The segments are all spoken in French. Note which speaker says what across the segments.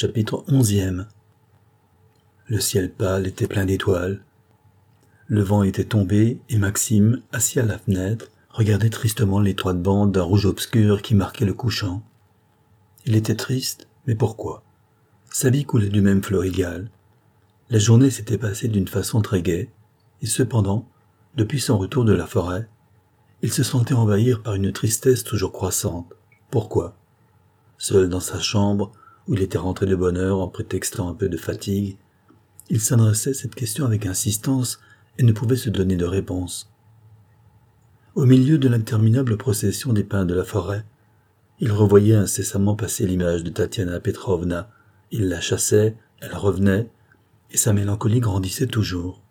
Speaker 1: Chapitre 11. Le ciel pâle était plein d'étoiles. Le vent était tombé et Maxime, assis à la fenêtre, regardait tristement l'étroite bande d'un rouge obscur qui marquait le couchant. Il était triste, mais pourquoi? Sa vie coulait du même flot égal. La journée s'était passée d'une façon très gaie, et cependant, depuis son retour de la forêt, il se sentait envahir par une tristesse toujours croissante. Pourquoi? Seul dans sa chambre, où il était rentré de bonne heure en prétextant un peu de fatigue, il s'adressait cette question avec insistance et ne pouvait se donner de réponse. Au milieu de l'interminable procession des pins de la forêt, il revoyait incessamment passer l'image de Tatiana Petrovna. Il la chassait, elle revenait, et sa mélancolie grandissait toujours.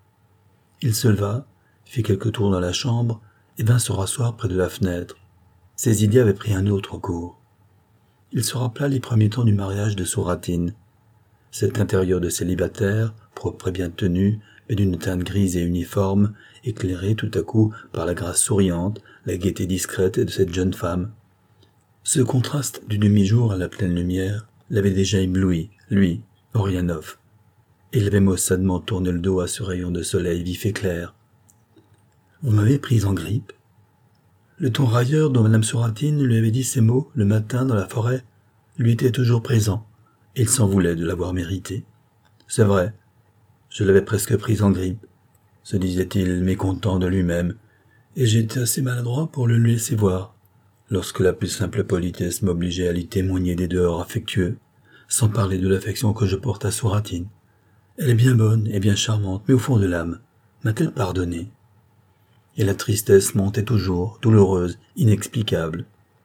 Speaker 1: Il se leva, fit quelques tours dans la chambre et vint se rasseoir près de la fenêtre. Ses idées avaient pris un autre cours. Il se rappela les premiers temps du mariage de Souratine. Cet intérieur de célibataire, propre et bien tenu, mais d'une teinte grise et uniforme, éclairé tout à coup par la grâce souriante, la gaieté discrète de cette jeune femme. Ce contraste du demi-jour à la pleine lumière l'avait déjà ébloui, lui, Orianov. Il avait maussadement tourné le dos à ce rayon de soleil vif et clair. « Vous m'avez prise en grippe ?» Le ton railleur dont Madame Souratine lui avait dit ces mots le matin dans la forêt lui était toujours présent, et il s'en voulait de l'avoir mérité. C'est vrai, je l'avais presque prise en grippe, se disait-il mécontent de lui-même, et j'étais assez maladroit pour le lui laisser voir, lorsque la plus simple politesse m'obligeait à lui témoigner des dehors affectueux, sans parler de l'affection que je porte à Souratine. Elle est bien bonne et bien charmante, mais au fond de l'âme, m'a-t-elle pardonné? Et la tristesse montait toujours, douloureuse, inexplicable.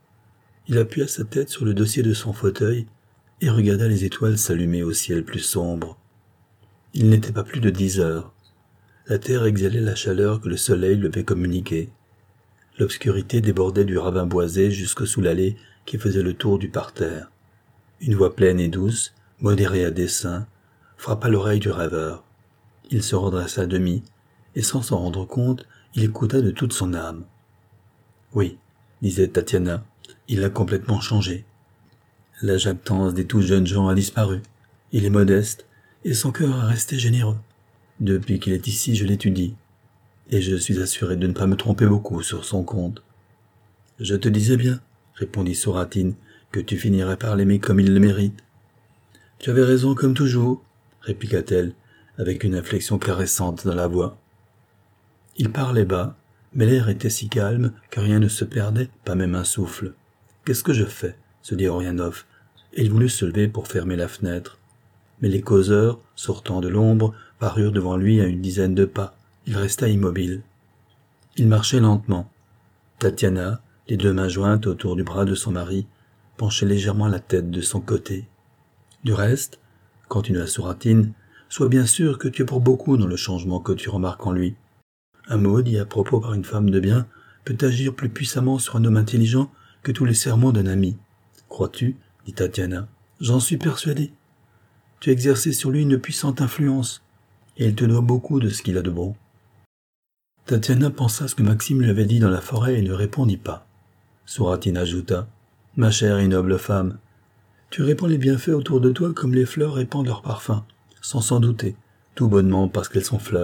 Speaker 1: Il appuya sa tête sur le dossier de son fauteuil et regarda les étoiles s'allumer au ciel plus sombre. Il n'était pas plus de 10 heures. La terre exhalait la chaleur que le soleil lui avait communiquée. L'obscurité débordait du ravin boisé jusque sous l'allée qui faisait le tour du parterre. Une voix pleine et douce, modérée à dessein, frappa l'oreille du rêveur. Il se redressa à demi, et sans s'en rendre compte, il écouta de toute son âme. « Oui, disait Tatiana, il a complètement changé. La jactance des tout jeunes gens a disparu. Il est modeste, et son cœur est resté généreux. Depuis qu'il est ici, je l'étudie, et je suis assuré de ne pas me tromper beaucoup sur son compte. »« Je te disais bien, répondit Souratine, que tu finirais par l'aimer comme il le mérite. »« Tu avais raison comme toujours, répliqua-t-elle, avec une inflexion caressante dans la voix. Il parlait bas, mais l'air était si calme que rien ne se perdait, pas même un souffle. « Qu'est-ce que je fais ?» se dit Orianov, et il voulut se lever pour fermer la fenêtre. Mais les causeurs, sortant de l'ombre, parurent devant lui à une dizaine de pas. Il resta immobile. Il marchait lentement. Tatiana, les deux mains jointes autour du bras de son mari, penchait légèrement la tête de son côté. « Du reste, continua Souratine, sois bien sûr que tu es pour beaucoup dans le changement que tu remarques en lui. Un mot dit à propos par une femme de bien peut agir plus puissamment sur un homme intelligent que tous les sermons d'un ami. Crois-tu, dit Tatiana, j'en suis persuadée. Tu as exercé sur lui une puissante influence, et il te doit beaucoup de ce qu'il a de bon. » Tatiana pensa ce que Maxime lui avait dit dans la forêt et ne répondit pas. Souratine ajouta, « Ma chère et noble femme, tu répands les bienfaits autour de toi comme les fleurs répandent leur parfum, sans s'en douter, tout bonnement parce qu'elles sont fleurs. »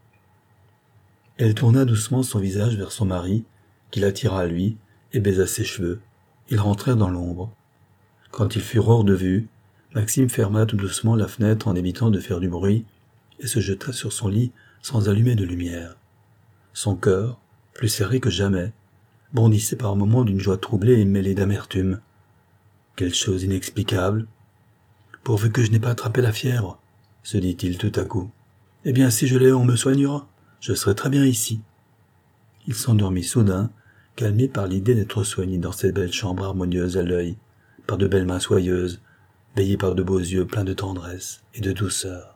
Speaker 1: Elle tourna doucement son visage vers son mari, qui l'attira à lui et baisa ses cheveux. Ils rentrèrent dans l'ombre. Quand ils furent hors de vue, Maxime ferma tout doucement la fenêtre en évitant de faire du bruit et se jeta sur son lit sans allumer de lumière. Son cœur, plus serré que jamais, bondissait par moments d'une joie troublée et mêlée d'amertume. Quelle chose inexplicable! Pourvu que je n'ai pas attrapé la fièvre, se dit-il tout à coup. Eh bien, si je l'ai, on me soignera. Je serai très bien ici. Il s'endormit soudain, calmé par l'idée d'être soigné dans cette belle chambre harmonieuse à l'œil, par de belles mains soyeuses, veillée par de beaux yeux pleins de tendresse et de douceur.